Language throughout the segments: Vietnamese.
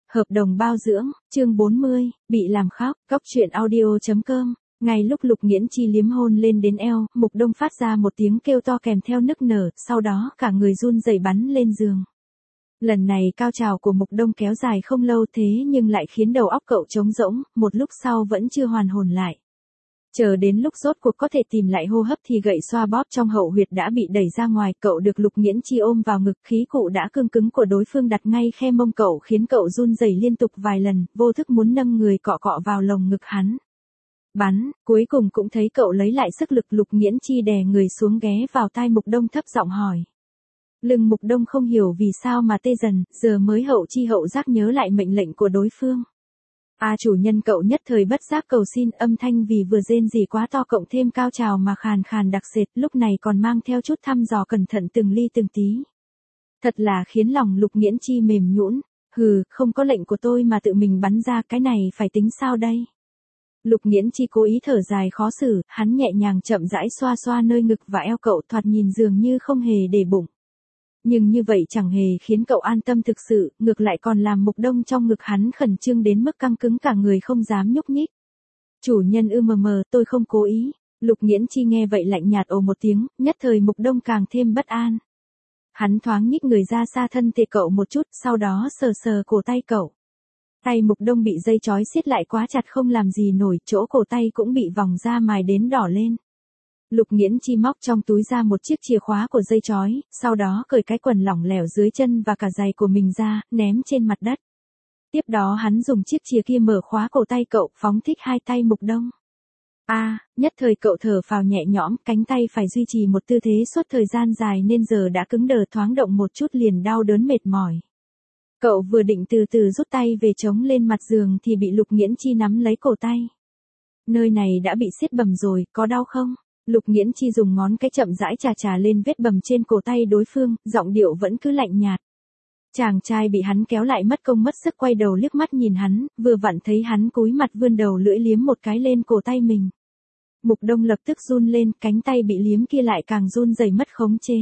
Hợp đồng bao dưỡng, chương 40, bị làm khóc, góc truyện audio.com. Ngay lúc Lục Nghiễn Chi liếm hôn lên đến eo, Mục Đông phát ra một tiếng kêu to kèm theo nức nở, sau đó cả người run rẩy bắn lên giường. Lần này cao trào của Mục Đông kéo dài không lâu thế nhưng lại khiến đầu óc cậu trống rỗng, một lúc sau vẫn chưa hoàn hồn lại. Chờ đến lúc rốt cuộc có thể tìm lại hô hấp thì gậy xoa bóp trong hậu huyệt đã bị đẩy ra ngoài, cậu được Lục Nghiễn Chi ôm vào ngực, khí cụ đã cương cứng của đối phương đặt ngay khe mông cậu khiến cậu run rẩy liên tục vài lần, vô thức muốn nâng người cọ cọ vào lồng ngực hắn. Bắn, cuối cùng cũng thấy cậu lấy lại sức lực. Lục Nghiễn Chi đè người xuống ghé vào tai Mục Đông thấp giọng hỏi. Lưng Mục Đông không hiểu vì sao mà tê dần, giờ mới hậu chi hậu giác nhớ lại mệnh lệnh của đối phương. Chủ nhân, cậu nhất thời bất giác cầu xin, âm thanh vì vừa rên rỉ quá to cộng thêm cao trào mà khàn khàn đặc sệt, lúc này còn mang theo chút thăm dò cẩn thận từng ly từng tí. Thật là khiến lòng Lục Nghiễn Chi mềm nhũn. Không có lệnh của tôi mà tự mình bắn ra, cái này phải tính sao đây? Lục Nghiễn Chi cố ý thở dài khó xử, hắn nhẹ nhàng chậm rãi xoa xoa nơi ngực và eo cậu, thoạt nhìn dường như không hề để bụng. Nhưng như vậy chẳng hề khiến cậu an tâm thực sự, ngược lại còn làm Mục Đông trong ngực hắn khẩn trương đến mức căng cứng cả người không dám nhúc nhích. Chủ nhân tôi không cố ý. Lục Nghiễn Chi nghe vậy lạnh nhạt ồ một tiếng, nhất thời Mục Đông càng thêm bất an. Hắn thoáng nhích người ra xa thân thể cậu một chút, sau đó sờ sờ cổ tay cậu. Tay Mục Đông bị dây chói siết lại quá chặt không làm gì nổi, chỗ cổ tay cũng bị vòng da mài đến đỏ lên. Lục Nghiễn Chi móc trong túi ra một chiếc chìa khóa của dây chói, sau đó cởi cái quần lỏng lẻo dưới chân và cả giày của mình ra, ném trên mặt đất. Tiếp đó hắn dùng chiếc chìa kia mở khóa cổ tay cậu, phóng thích hai tay Mục Đông. Nhất thời cậu thở phào nhẹ nhõm, cánh tay phải duy trì một tư thế suốt thời gian dài nên giờ đã cứng đờ, thoáng động một chút liền đau đớn mệt mỏi. Cậu vừa định từ từ rút tay về chống lên mặt giường thì bị Lục Nghiễn Chi nắm lấy cổ tay. Nơi này đã bị siết bầm rồi, có đau không? Lục Nghiễn Chi dùng ngón cái chậm rãi chà lên vết bầm trên cổ tay đối phương, giọng điệu vẫn cứ lạnh nhạt. Chàng trai bị hắn kéo lại mất công mất sức quay đầu liếc mắt nhìn hắn, vừa vặn thấy hắn cúi mặt vươn đầu lưỡi liếm một cái lên cổ tay mình. Mục Đông lập tức run lên, cánh tay bị liếm kia lại càng run rẩy mất khống chế.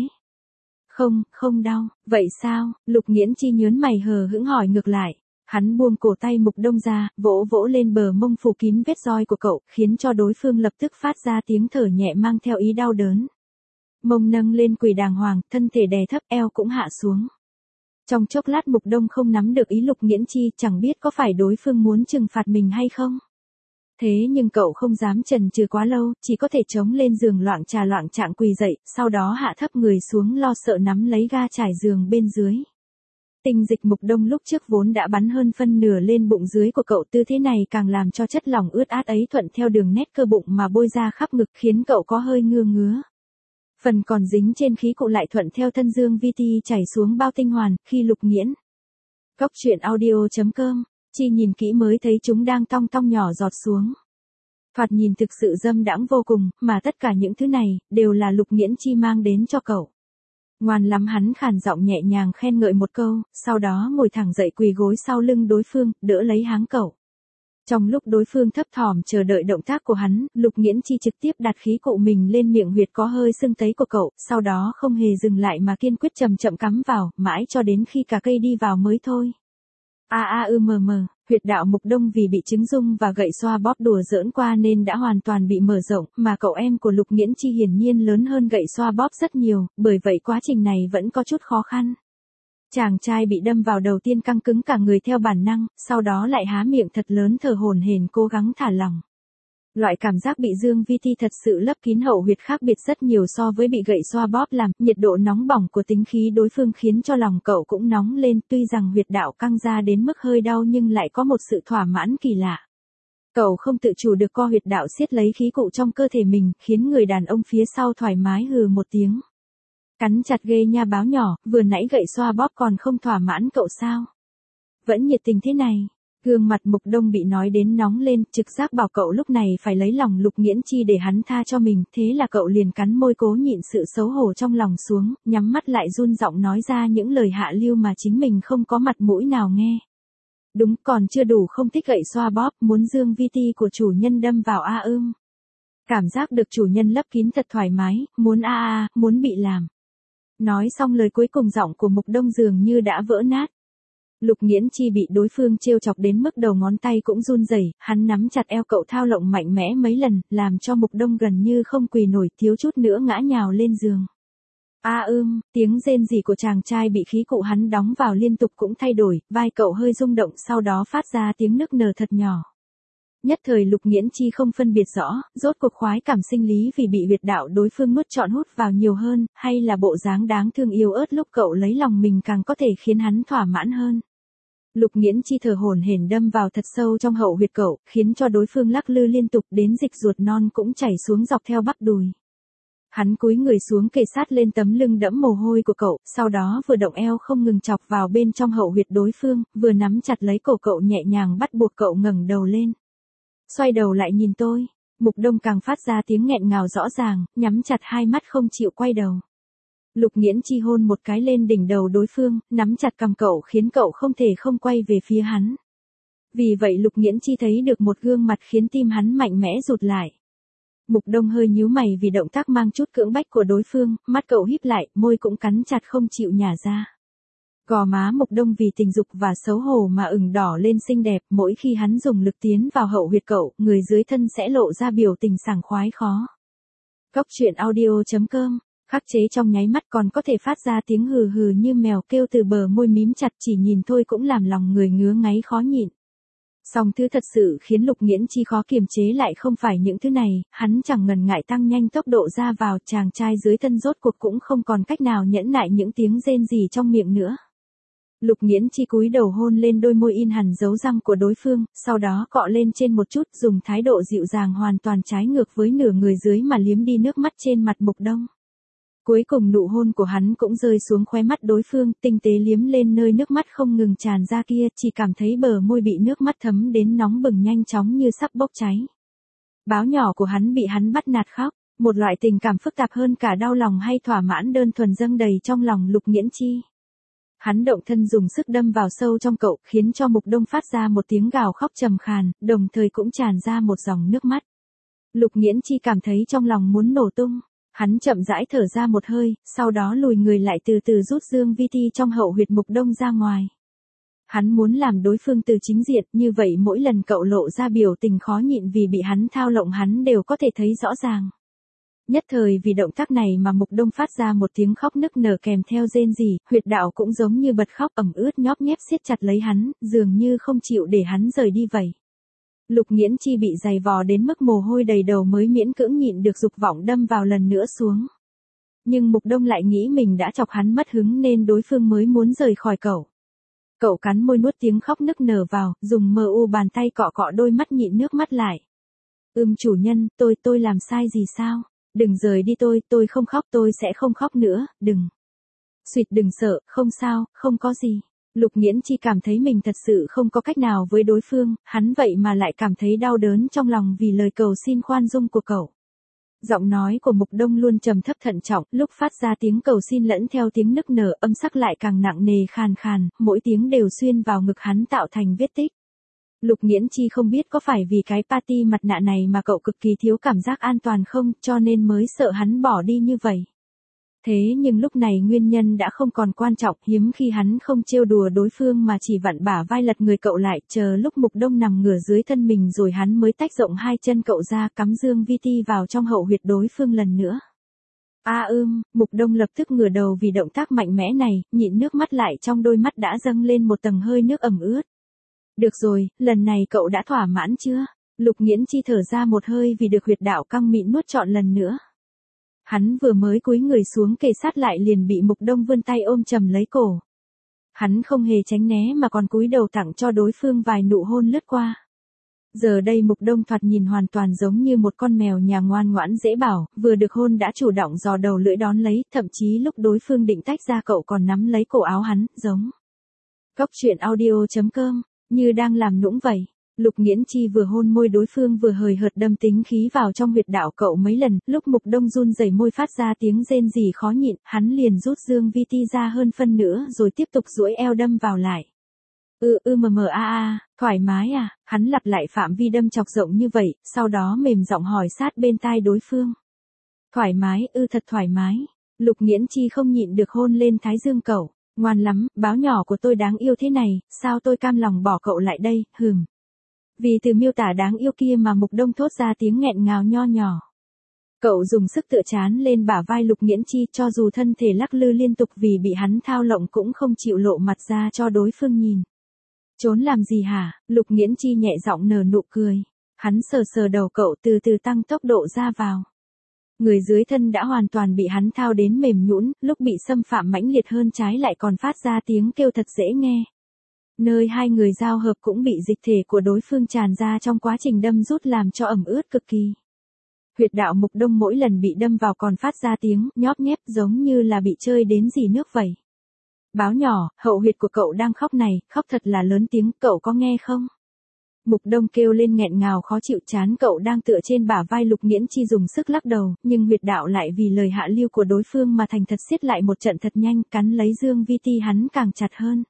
Không đau, vậy sao? Lục Nghiễn Chi nhớn mày hờ hững hỏi ngược lại. Hắn buông cổ tay Mục Đông ra, vỗ vỗ lên bờ mông phủ kín vết roi của cậu, khiến cho đối phương lập tức phát ra tiếng thở nhẹ mang theo ý đau đớn. Mông nâng lên quỳ đàng hoàng, thân thể đè thấp, eo cũng hạ xuống. Trong chốc lát Mục Đông không nắm được ý Lục Nghiễn Chi, chẳng biết có phải đối phương muốn trừng phạt mình hay không. Thế nhưng cậu không dám chần chừ quá lâu, chỉ có thể chống lên giường loạng trạng quỳ dậy, sau đó hạ thấp người xuống lo sợ nắm lấy ga trải giường bên dưới. Tinh dịch Mục Đông lúc trước vốn đã bắn hơn phân nửa lên bụng dưới của cậu, tư thế này càng làm cho chất lỏng ướt át ấy thuận theo đường nét cơ bụng mà bôi ra khắp ngực khiến cậu có hơi ngứa. Phần còn dính trên khí cụ lại thuận theo thân dương vi ti chảy xuống bao tinh hoàn, khi Lục Nghiễn. Góc truyện audio.com, Chi nhìn kỹ mới thấy chúng đang tong nhỏ giọt xuống. Thoạt nhìn thực sự dâm đãng vô cùng, mà tất cả những thứ này, đều là Lục Nghiễn Chi mang đến cho cậu. Ngoan lắm, hắn khàn giọng nhẹ nhàng khen ngợi một câu, sau đó ngồi thẳng dậy quỳ gối sau lưng đối phương, đỡ lấy háng cậu. Trong lúc đối phương thấp thỏm chờ đợi động tác của hắn, Lục Nghiễn Chi trực tiếp đặt khí cụ mình lên miệng huyệt có hơi sưng tấy của cậu, sau đó không hề dừng lại mà kiên quyết chậm chậm cắm vào, mãi cho đến khi cả cây đi vào mới thôi. Huyệt đạo Mục Đông vì bị trứng rung và gậy xoa bóp đùa giỡn qua nên đã hoàn toàn bị mở rộng, mà cậu em của Lục Nghiễn Chi hiển nhiên lớn hơn gậy xoa bóp rất nhiều, bởi vậy quá trình này vẫn có chút khó khăn. Chàng trai bị đâm vào đầu tiên căng cứng cả người theo bản năng, sau đó lại há miệng thật lớn thở hổn hển cố gắng thả lỏng. Loại cảm giác bị dương vi ti thật sự lấp kín hậu huyệt khác biệt rất nhiều so với bị gậy xoa bóp làm, nhiệt độ nóng bỏng của tính khí đối phương khiến cho lòng cậu cũng nóng lên, tuy rằng huyệt đạo căng ra đến mức hơi đau nhưng lại có một sự thỏa mãn kỳ lạ. Cậu không tự chủ được co huyệt đạo siết lấy khí cụ trong cơ thể mình, khiến người đàn ông phía sau thoải mái hừ một tiếng. Cắn chặt ghê nha báo nhỏ, vừa nãy gậy xoa bóp còn không thỏa mãn cậu sao? Vẫn nhiệt tình thế này. Gương mặt Mục Đông bị nói đến nóng lên, trực giác bảo cậu lúc này phải lấy lòng Lục Nghiễn Chi để hắn tha cho mình, thế là cậu liền cắn môi cố nhịn sự xấu hổ trong lòng xuống, nhắm mắt lại run giọng nói ra những lời hạ lưu mà chính mình không có mặt mũi nào nghe. Đúng, còn chưa đủ không thích gậy xoa bóp, muốn dương vi ti của chủ nhân đâm vào cảm giác được chủ nhân lấp kín thật thoải mái, muốn muốn bị làm. Nói xong lời cuối cùng giọng của Mục Đông dường như đã vỡ nát. Lục Nghiễn Chi bị đối phương trêu chọc đến mức đầu ngón tay cũng run rẩy, hắn nắm chặt eo cậu thao lộng mạnh mẽ mấy lần, làm cho Mục Đông gần như không quỳ nổi, thiếu chút nữa ngã nhào lên giường. Tiếng rên rỉ của chàng trai bị khí cụ hắn đóng vào liên tục cũng thay đổi, vai cậu hơi rung động sau đó phát ra tiếng nức nở thật nhỏ. Nhất thời Lục Nghiễn Chi không phân biệt rõ, rốt cuộc khoái cảm sinh lý vì bị huyệt đạo đối phương nuốt trọn hút vào nhiều hơn, hay là bộ dáng đáng thương yếu ớt lúc cậu lấy lòng mình càng có thể khiến hắn thỏa mãn hơn. Lục Nghiễn Chi thở hổn hển đâm vào thật sâu trong hậu huyệt cậu, khiến cho đối phương lắc lư liên tục đến dịch ruột non cũng chảy xuống dọc theo bắp đùi. Hắn cúi người xuống kề sát lên tấm lưng đẫm mồ hôi của cậu, sau đó vừa động eo không ngừng chọc vào bên trong hậu huyệt đối phương, vừa nắm chặt lấy cổ cậu nhẹ nhàng bắt buộc cậu ngẩng đầu lên. Xoay đầu lại nhìn tôi, Mục Đông càng phát ra tiếng nghẹn ngào rõ ràng, nhắm chặt hai mắt không chịu quay đầu. Lục Nghiễn Chi hôn một cái lên đỉnh đầu đối phương, nắm chặt cằm cậu khiến cậu không thể không quay về phía hắn. Vì vậy Lục Nghiễn Chi thấy được một gương mặt khiến tim hắn mạnh mẽ rụt lại. Mục Đông hơi nhíu mày vì động tác mang chút cưỡng bách của đối phương, mắt cậu híp lại, môi cũng cắn chặt không chịu nhả ra. Gò má Mục Đông vì tình dục và xấu hổ mà ửng đỏ lên xinh đẹp, mỗi khi hắn dùng lực tiến vào hậu huyệt cậu, người dưới thân sẽ lộ ra biểu tình sảng khoái khó. Cóc truyện audio.com, khắc chế trong nháy mắt còn có thể phát ra tiếng hừ hừ như mèo kêu từ bờ môi mím chặt, chỉ nhìn thôi cũng làm lòng người ngứa ngáy khó nhịn. Song thứ thật sự khiến Lục Nghiễn Chi khó kiềm chế lại không phải những thứ này, hắn chẳng ngần ngại tăng nhanh tốc độ ra vào, chàng trai dưới thân rốt cuộc cũng không còn cách nào nhẫn nại những tiếng rên rỉ trong miệng nữa. Lục Nghiễn Chi cúi đầu hôn lên đôi môi in hằn dấu răng của đối phương, sau đó cọ lên trên một chút, dùng thái độ dịu dàng hoàn toàn trái ngược với nửa người dưới mà liếm đi nước mắt trên mặt Mục Đông. Cuối cùng nụ hôn của hắn cũng rơi xuống khóe mắt đối phương, tinh tế liếm lên nơi nước mắt không ngừng tràn ra kia, chỉ cảm thấy bờ môi bị nước mắt thấm đến nóng bừng nhanh chóng như sắp bốc cháy. Báo nhỏ của hắn bị hắn bắt nạt khóc, một loại tình cảm phức tạp hơn cả đau lòng hay thỏa mãn đơn thuần dâng đầy trong lòng Lục Nghiễn Chi. Hắn động thân dùng sức đâm vào sâu trong cậu, khiến cho Mục Đông phát ra một tiếng gào khóc trầm khàn, đồng thời cũng tràn ra một dòng nước mắt. Lục Nghiễn Chi cảm thấy trong lòng muốn nổ tung. Hắn chậm rãi thở ra một hơi, sau đó lùi người lại từ từ rút dương vi ti trong hậu huyệt Mục Đông ra ngoài. Hắn muốn làm đối phương từ chính diện, như vậy mỗi lần cậu lộ ra biểu tình khó nhịn vì bị hắn thao lộng hắn đều có thể thấy rõ ràng. Nhất thời vì động tác này mà Mục Đông phát ra một tiếng khóc nức nở kèm theo rên rỉ, huyệt đạo cũng giống như bật khóc ẩm ướt nhóp nhép siết chặt lấy hắn, dường như không chịu để hắn rời đi vậy. Lục Nghiễn Chi bị dày vò đến mức mồ hôi đầy đầu mới miễn cưỡng nhịn được dục vọng đâm vào lần nữa xuống. Nhưng Mục Đông lại nghĩ mình đã chọc hắn mất hứng nên đối phương mới muốn rời khỏi cậu. Cậu cắn môi nuốt tiếng khóc nức nở vào, dùng mờ u bàn tay cọ cọ đôi mắt nhịn nước mắt lại. Chủ nhân, tôi làm sai gì sao? Đừng rời đi tôi không khóc, tôi sẽ không khóc nữa, đừng. Xuyệt đừng sợ, không sao, không có gì. Lục Nghiễn Chi cảm thấy mình thật sự không có cách nào với đối phương, hắn vậy mà lại cảm thấy đau đớn trong lòng vì lời cầu xin khoan dung của cậu. Giọng nói của Mục Đông luôn trầm thấp thận trọng, lúc phát ra tiếng cầu xin lẫn theo tiếng nức nở, âm sắc lại càng nặng nề khàn khàn, mỗi tiếng đều xuyên vào ngực hắn tạo thành vết tích. Lục Nghiễn Chi không biết có phải vì cái party mặt nạ này mà cậu cực kỳ thiếu cảm giác an toàn không, cho nên mới sợ hắn bỏ đi như vậy. Thế nhưng lúc này nguyên nhân đã không còn quan trọng, hiếm khi hắn không trêu đùa đối phương mà chỉ vặn bả vai lật người cậu lại, chờ lúc Mục Đông nằm ngửa dưới thân mình rồi hắn mới tách rộng hai chân cậu ra, cắm dương vi ti vào trong hậu huyệt đối phương lần nữa. Mục Đông lập tức ngửa đầu vì động tác mạnh mẽ này, nhịn nước mắt lại trong đôi mắt đã dâng lên một tầng hơi nước ẩm ướt. Được rồi, lần này cậu đã thỏa mãn chưa? Lục Nghiễn Chi thở ra một hơi vì được huyệt đạo căng mịn nuốt trọn lần nữa. Hắn vừa mới cúi người xuống kề sát lại liền bị Mục Đông vươn tay ôm chầm lấy cổ. Hắn không hề tránh né mà còn cúi đầu tặng cho đối phương vài nụ hôn lướt qua. Giờ đây Mục Đông thoạt nhìn hoàn toàn giống như một con mèo nhà ngoan ngoãn dễ bảo, vừa được hôn đã chủ động dò đầu lưỡi đón lấy, thậm chí lúc đối phương định tách ra cậu còn nắm lấy cổ áo hắn, giống. Cóc truyện audio.com, như đang làm nũng vậy. Lục Nghiễn Chi vừa hôn môi đối phương vừa hời hợt đâm tính khí vào trong huyệt đạo cậu mấy lần, lúc Mục Đông run rẩy môi phát ra tiếng rên rỉ khó nhịn, hắn liền rút dương vi ti ra hơn phân nữa rồi tiếp tục duỗi eo đâm vào lại. Thoải mái à, hắn lặp lại phạm vi đâm chọc rộng như vậy, sau đó mềm giọng hỏi sát bên tai đối phương. Thoải mái, thật thoải mái. Lục Nghiễn Chi không nhịn được hôn lên thái dương cậu. Ngoan lắm, báo nhỏ của tôi đáng yêu thế này, sao tôi cam lòng bỏ cậu lại đây, hừm. Vì từ miêu tả đáng yêu kia mà Mục Đông thốt ra tiếng nghẹn ngào nho nhỏ. Cậu dùng sức tựa trán lên bả vai Lục Nghiễn Chi, cho dù thân thể lắc lư liên tục vì bị hắn thao lộng cũng không chịu lộ mặt ra cho đối phương nhìn. Trốn làm gì hả? Lục Nghiễn Chi nhẹ giọng nở nụ cười. Hắn sờ sờ đầu cậu, từ từ tăng tốc độ ra vào. Người dưới thân đã hoàn toàn bị hắn thao đến mềm nhũn, lúc bị xâm phạm mãnh liệt hơn trái lại còn phát ra tiếng kêu thật dễ nghe. Nơi hai người giao hợp cũng bị dịch thể của đối phương tràn ra trong quá trình đâm rút làm cho ẩm ướt cực kỳ. Huyệt đạo Mục Đông mỗi lần bị đâm vào còn phát ra tiếng nhóp nhép giống như là bị chơi đến dì nước vậy. Báo nhỏ, hậu huyệt của cậu đang khóc này, khóc thật là lớn tiếng, cậu có nghe không? Mục Đông kêu lên nghẹn ngào khó chịu, chán cậu đang tựa trên bả vai Lục Nghiễn Chi dùng sức lắc đầu, nhưng huyệt đạo lại vì lời hạ lưu của đối phương mà thành thật siết lại một trận thật nhanh, cắn lấy Dương Vi Ti hắn càng chặt hơn.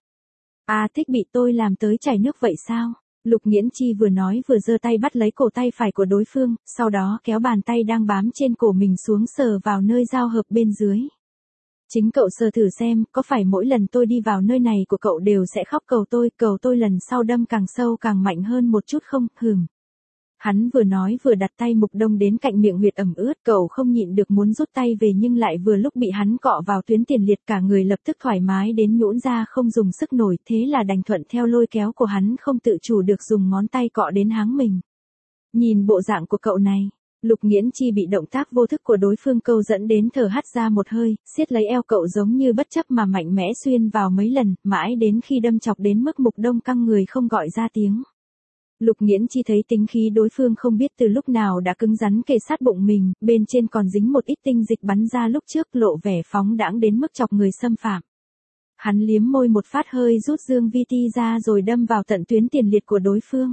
Thích bị tôi làm tới chảy nước vậy sao? Lục Nghiễn Chi vừa nói vừa giơ tay bắt lấy cổ tay phải của đối phương, sau đó kéo bàn tay đang bám trên cổ mình xuống sờ vào nơi giao hợp bên dưới. Chính cậu sờ thử xem, có phải mỗi lần tôi đi vào nơi này của cậu đều sẽ khóc cầu tôi lần sau đâm càng sâu càng mạnh hơn một chút không, hừm. Hắn vừa nói vừa đặt tay Mục Đông đến cạnh miệng huyệt ẩm ướt, cậu không nhịn được muốn rút tay về nhưng lại vừa lúc bị hắn cọ vào tuyến tiền liệt, cả người lập tức thoải mái đến nhũn ra không dùng sức nổi, thế là đành thuận theo lôi kéo của hắn không tự chủ được dùng ngón tay cọ đến háng mình. Nhìn bộ dạng của cậu này, Lục Nghiễn Chi bị động tác vô thức của đối phương câu dẫn đến thở hắt ra một hơi, siết lấy eo cậu giống như bất chấp mà mạnh mẽ xuyên vào mấy lần, mãi đến khi đâm chọc đến mức Mục Đông căng người không gọi ra tiếng. Lục Nghiễn Chi thấy tính khí đối phương không biết từ lúc nào đã cứng rắn kề sát bụng mình, bên trên còn dính một ít tinh dịch bắn ra lúc trước, lộ vẻ phóng đãng đến mức chọc người xâm phạm. Hắn liếm môi một phát hơi rút Dương Vi Ti ra rồi đâm vào tận tuyến tiền liệt của đối phương.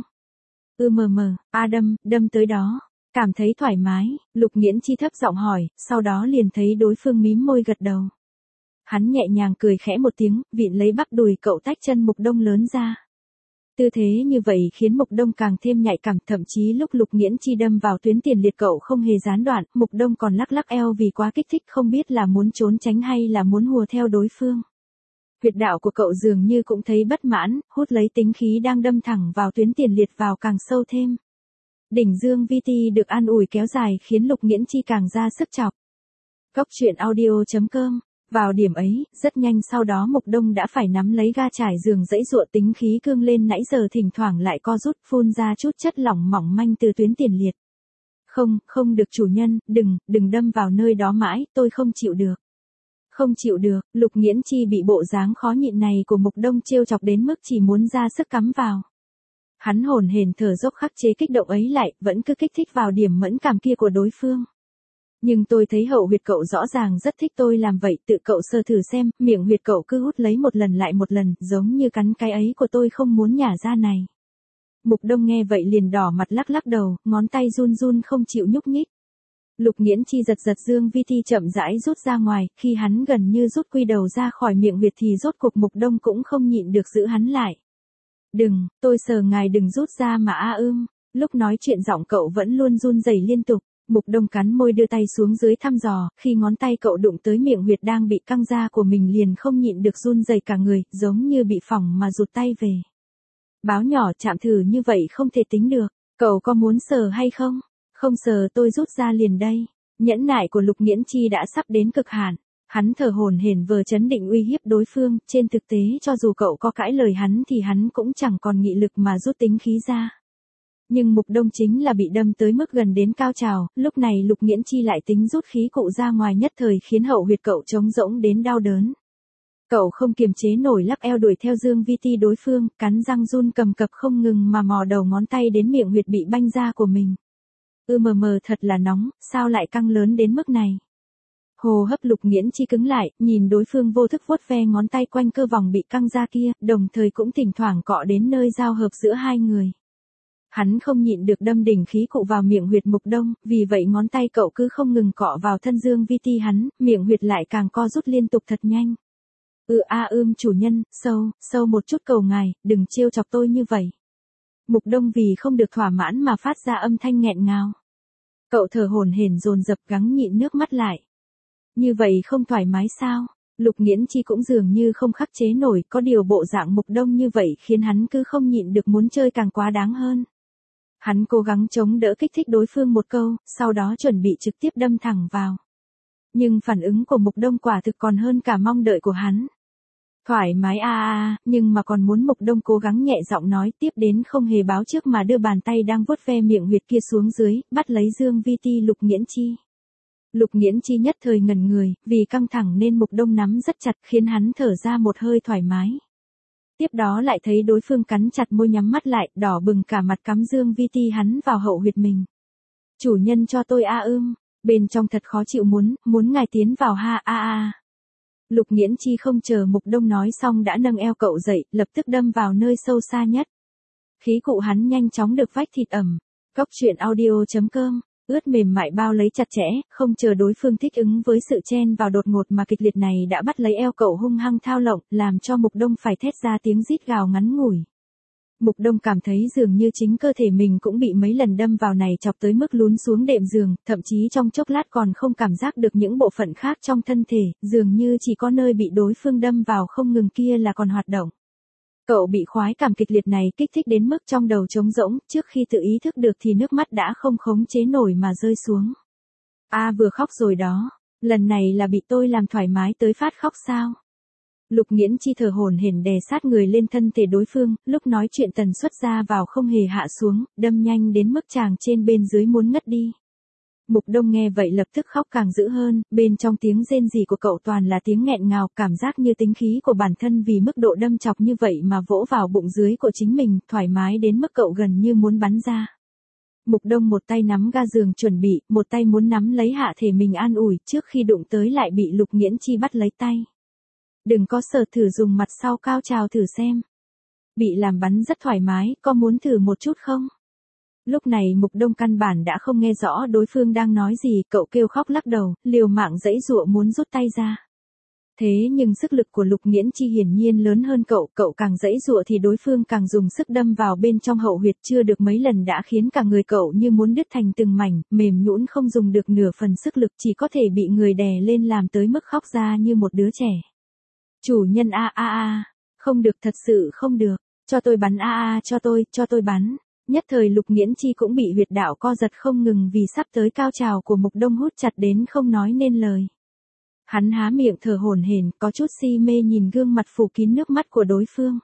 Đâm tới đó. Cảm thấy thoải mái, Lục Nghiễn Chi thấp giọng hỏi, sau đó liền thấy đối phương mím môi gật đầu. Hắn nhẹ nhàng cười khẽ một tiếng, vịn lấy bắp đùi cậu tách chân Mục Đông lớn ra. Tư thế như vậy khiến Mục Đông càng thêm nhạy cảm, thậm chí lúc Lục Nghiễn Chi đâm vào tuyến tiền liệt cậu không hề gián đoạn, Mục Đông còn lắc lắc eo vì quá kích thích, không biết là muốn trốn tránh hay là muốn hùa theo đối phương. Huyệt đạo của cậu dường như cũng thấy bất mãn, hút lấy tính khí đang đâm thẳng vào tuyến tiền liệt vào càng sâu thêm. Đỉnh Dương Vi Ti được an ủi kéo dài khiến Lục Nghiễn Chi càng ra sức chọc. Góc truyện audio.com. Vào điểm ấy, rất nhanh sau đó Mục Đông đã phải nắm lấy ga trải giường dãy dụa, tính khí cương lên, nãy giờ thỉnh thoảng lại co rút phun ra chút chất lỏng mỏng manh từ tuyến tiền liệt. Không được chủ nhân, đừng đâm vào nơi đó mãi, tôi không chịu được. Không chịu được, Lục Nghiễn Chi bị bộ dáng khó nhịn này của Mục Đông trêu chọc đến mức chỉ muốn ra sức cắm vào. Hắn hồn hển thở dốc khắc chế kích động ấy lại, vẫn cứ kích thích vào điểm mẫn cảm kia của đối phương. Nhưng tôi thấy hậu huyệt cậu rõ ràng rất thích tôi làm vậy, tự cậu sờ thử xem, miệng huyệt cậu cứ hút lấy một lần lại một lần, giống như cắn cái ấy của tôi không muốn nhả ra này. Mục Đông nghe vậy liền đỏ mặt lắc lắc đầu, ngón tay run run không chịu nhúc nhích. Lục Nghiễn Chi giật Dương Vi Ti chậm rãi rút ra ngoài, khi hắn gần như rút quy đầu ra khỏi miệng huyệt thì rốt cuộc Mục Đông cũng không nhịn được giữ hắn lại. Đừng, tôi sờ ngài đừng rút ra mà Lúc nói chuyện giọng cậu vẫn luôn run rẩy liên tục. Mục Đông cắn môi đưa tay xuống dưới thăm dò, khi ngón tay cậu đụng tới miệng huyệt đang bị căng ra của mình liền không nhịn được run rẩy cả người, giống như bị phỏng mà rụt tay về. Báo nhỏ, chạm thử như vậy không thể tính được, cậu có muốn sờ hay không? Không sờ tôi rút ra liền đây. Nhẫn nại của Lục Nghiễn Chi đã sắp đến cực hạn. Hắn thở hổn hển vừa chấn định uy hiếp đối phương, trên thực tế cho dù cậu có cãi lời hắn thì hắn cũng chẳng còn nghị lực mà rút tính khí ra. Nhưng Mục Đông chính là bị đâm tới mức gần đến cao trào, lúc này Lục Nghiễn Chi lại tính rút khí cụ ra ngoài, nhất thời khiến hậu huyệt cậu trống rỗng đến đau đớn. Cậu không kiềm chế nổi lắc eo đuổi theo Dương Vi Ti đối phương, cắn răng run cầm cập không ngừng mà mò đầu ngón tay đến miệng huyệt bị banh ra của mình. Thật là nóng, sao lại căng lớn đến mức này? Hô hấp Lục Nghiễn Chi cứng lại, nhìn đối phương vô thức vuốt ve ngón tay quanh cơ vòng bị căng ra kia, đồng thời cũng thỉnh thoảng cọ đến nơi giao hợp giữa hai người. Hắn không nhịn được đâm đỉnh khí cụ vào miệng huyệt Mục Đông, vì vậy ngón tay cậu cứ không ngừng cọ vào thân Dương Vi Ti hắn, miệng huyệt lại càng co rút liên tục thật nhanh. Chủ nhân, sâu một chút cầu ngài, đừng trêu chọc tôi như vậy. Mục Đông vì không được thỏa mãn mà phát ra âm thanh nghẹn ngào. Cậu thở hổn hển dồn dập gắng nhịn nước mắt lại. Như vậy không thoải mái sao? Lục Nghiễn Chi cũng dường như không khắc chế nổi, có điều bộ dạng Mục Đông như vậy khiến hắn cứ không nhịn được muốn chơi càng quá đáng hơn. Hắn cố gắng chống đỡ kích thích đối phương một câu, sau đó chuẩn bị trực tiếp đâm thẳng vào. Nhưng phản ứng của Mục Đông quả thực còn hơn cả mong đợi của hắn. Thoải mái nhưng mà còn muốn Mục Đông cố gắng nhẹ giọng nói tiếp đến không hề báo trước mà đưa bàn tay đang vuốt ve miệng huyệt kia xuống dưới, bắt lấy Dương Vi Ti Lục Nghiễn Chi. Lục Nghiễn Chi nhất thời ngẩn người, vì căng thẳng nên Mục Đông nắm rất chặt khiến hắn thở ra một hơi thoải mái. Tiếp đó lại thấy đối phương cắn chặt môi nhắm mắt lại, đỏ bừng cả mặt cắm Dương Vi Ti hắn vào hậu huyệt mình. Chủ nhân cho tôi bên trong thật khó chịu muốn ngài tiến vào Lục Nghiễn Chi không chờ Mục Đông nói xong đã nâng eo cậu dậy, lập tức đâm vào nơi sâu xa nhất. Khí cụ hắn nhanh chóng được vách thịt ẩm. Cốc truyện audio.com, ướt mềm mại bao lấy chặt chẽ, không chờ đối phương thích ứng với sự chen vào đột ngột mà kịch liệt này đã bắt lấy eo cậu hung hăng thao lộng, làm cho Mục Đông phải thét ra tiếng rít gào ngắn ngủi. Mục Đông cảm thấy dường như chính cơ thể mình cũng bị mấy lần đâm vào này chọc tới mức lún xuống đệm giường, thậm chí trong chốc lát còn không cảm giác được những bộ phận khác trong thân thể, dường như chỉ có nơi bị đối phương đâm vào không ngừng kia là còn hoạt động. Cậu bị khoái cảm kịch liệt này kích thích đến mức trong đầu trống rỗng, trước khi tự ý thức được thì nước mắt đã không khống chế nổi mà rơi xuống. Vừa khóc rồi đó, lần này là bị tôi làm thoải mái tới phát khóc sao? Lục Nghiễn Chi thở hổn hển đè sát người lên thân thể đối phương, lúc nói chuyện tần suất ra vào không hề hạ xuống, đâm nhanh đến mức chàng trên bên dưới muốn ngất đi. Mục Đông nghe vậy lập tức khóc càng dữ hơn, bên trong tiếng rên rỉ của cậu toàn là tiếng nghẹn ngào, cảm giác như tính khí của bản thân vì mức độ đâm chọc như vậy mà vỗ vào bụng dưới của chính mình, thoải mái đến mức cậu gần như muốn bắn ra. Mục Đông một tay nắm ga giường chuẩn bị, một tay muốn nắm lấy hạ thể mình an ủi, trước khi đụng tới lại bị Lục Nghiễn Chi bắt lấy tay. Đừng có sợ, thử dùng mặt sau cao trào thử xem. Bị làm bắn rất thoải mái, có muốn thử một chút không? Lúc này Mục Đông căn bản đã không nghe rõ đối phương đang nói gì, cậu kêu khóc lắc đầu, liều mạng giãy giụa muốn rút tay ra. Thế nhưng sức lực của Lục Nghiễn Chi hiển nhiên lớn hơn cậu càng giãy giụa thì đối phương càng dùng sức đâm vào bên trong hậu huyệt, chưa được mấy lần đã khiến cả người cậu như muốn đứt thành từng mảnh, mềm nhũn không dùng được nửa phần sức lực, chỉ có thể bị người đè lên làm tới mức khóc ra như một đứa trẻ. Chủ nhân không được, thật sự không được, cho tôi bắn cho tôi bắn. Nhất thời Lục Nghiễn Chi cũng bị huyệt đạo co giật không ngừng vì sắp tới cao trào của Mục Đông hút chặt đến không nói nên lời. Hắn há miệng thở hổn hển, có chút si mê nhìn gương mặt phủ kín nước mắt của đối phương.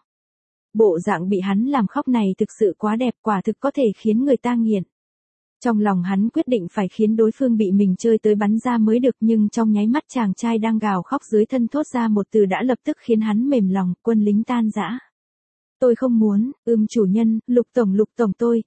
Bộ dạng bị hắn làm khóc này thực sự quá đẹp, quả thực có thể khiến người ta nghiện. Trong lòng hắn quyết định phải khiến đối phương bị mình chơi tới bắn ra mới được, nhưng trong nháy mắt chàng trai đang gào khóc dưới thân thốt ra một từ đã lập tức khiến hắn mềm lòng, quân lính tan rã. Tôi không muốn, chủ nhân, Lục tổng tôi,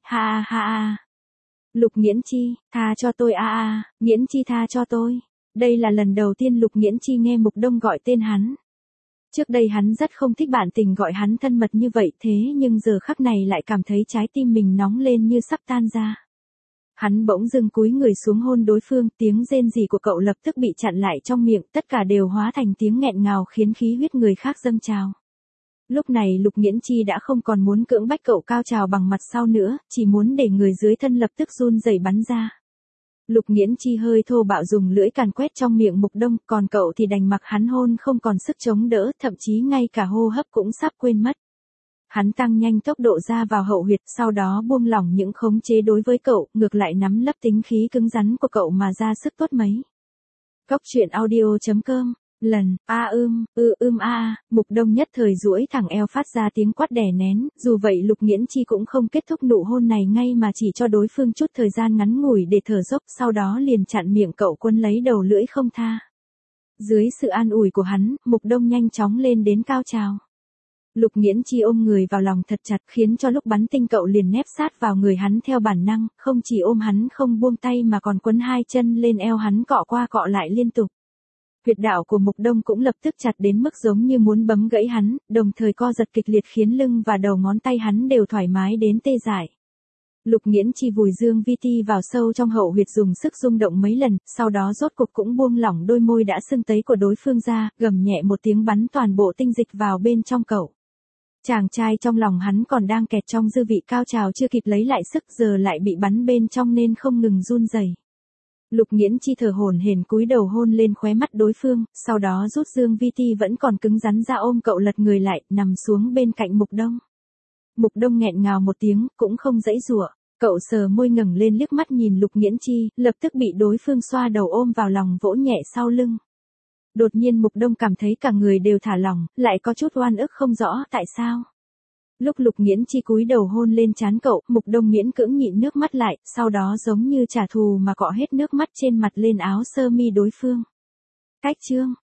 Lục Nghiễn Chi, tha cho tôi Nghiễn Chi tha cho tôi. Đây là lần đầu tiên Lục Nghiễn Chi nghe Mục Đông gọi tên hắn. Trước đây hắn rất không thích bạn tình gọi hắn thân mật như vậy, thế nhưng giờ khắc này lại cảm thấy trái tim mình nóng lên như sắp tan ra. Hắn bỗng dưng cúi người xuống hôn đối phương, tiếng rên rỉ của cậu lập tức bị chặn lại trong miệng, tất cả đều hóa thành tiếng nghẹn ngào khiến khí huyết người khác dâng trào. Lúc này Lục Nghiễn Chi đã không còn muốn cưỡng bách cậu cao trào bằng mặt sau nữa, chỉ muốn để người dưới thân lập tức run rẩy bắn ra. Lục Nghiễn Chi hơi thô bạo dùng lưỡi càn quét trong miệng Mục Đông, còn cậu thì đành mặc hắn hôn không còn sức chống đỡ, thậm chí ngay cả hô hấp cũng sắp quên mất. Hắn tăng nhanh tốc độ ra vào hậu huyệt, sau đó buông lỏng những khống chế đối với cậu, ngược lại nắm lấp tính khí cứng rắn của cậu mà ra sức tốt mấy. Cốc truyện audio.com, lần, Mục Đông nhất thời duỗi thẳng eo phát ra tiếng quát đè nén, dù vậy Lục Nghiễn Chi cũng không kết thúc nụ hôn này ngay mà chỉ cho đối phương chút thời gian ngắn ngủi để thở dốc, sau đó liền chặn miệng cậu quấn lấy đầu lưỡi không tha. Dưới sự an ủi của hắn, Mục Đông nhanh chóng lên đến cao trào. Lục Nghiễn Chi ôm người vào lòng thật chặt khiến cho lúc bắn tinh cậu liền nép sát vào người hắn theo bản năng, không chỉ ôm hắn không buông tay mà còn quấn hai chân lên eo hắn cọ qua cọ lại liên tục. Huyệt đạo của Mục Đông cũng lập tức chặt đến mức giống như muốn bấm gãy hắn, đồng thời co giật kịch liệt khiến lưng và đầu ngón tay hắn đều thoải mái đến tê dại. Lục Nghiễn Chi vùi Dương Vi Ti vào sâu trong hậu huyệt dùng sức rung động mấy lần, sau đó rốt cục cũng buông lỏng đôi môi đã sưng tấy của đối phương ra, gầm nhẹ một tiếng bắn toàn bộ tinh dịch vào bên trong cậu. Chàng trai trong lòng hắn còn đang kẹt trong dư vị cao trào chưa kịp lấy lại sức, giờ lại bị bắn bên trong nên không ngừng run rẩy. Lục Nghiễn Chi thở hổn hển cúi đầu hôn lên khóe mắt đối phương, sau đó rút Dương Vi Ti vẫn còn cứng rắn ra ôm cậu lật người lại, nằm xuống bên cạnh Mục Đông. Mục Đông nghẹn ngào một tiếng, cũng không giãy giụa. Cậu sờ môi ngẩng lên liếc mắt nhìn Lục Nghiễn Chi, lập tức bị đối phương xoa đầu ôm vào lòng vỗ nhẹ sau lưng. Đột nhiên Mục Đông cảm thấy cả người đều thả lỏng, lại có chút oan ức không rõ tại sao. Lúc Lục Nghiễn Chi cúi đầu hôn lên trán cậu, Mục Đông miễn cưỡng nhịn nước mắt lại, sau đó giống như trả thù mà cọ hết nước mắt trên mặt lên áo sơ mi đối phương. Cách chương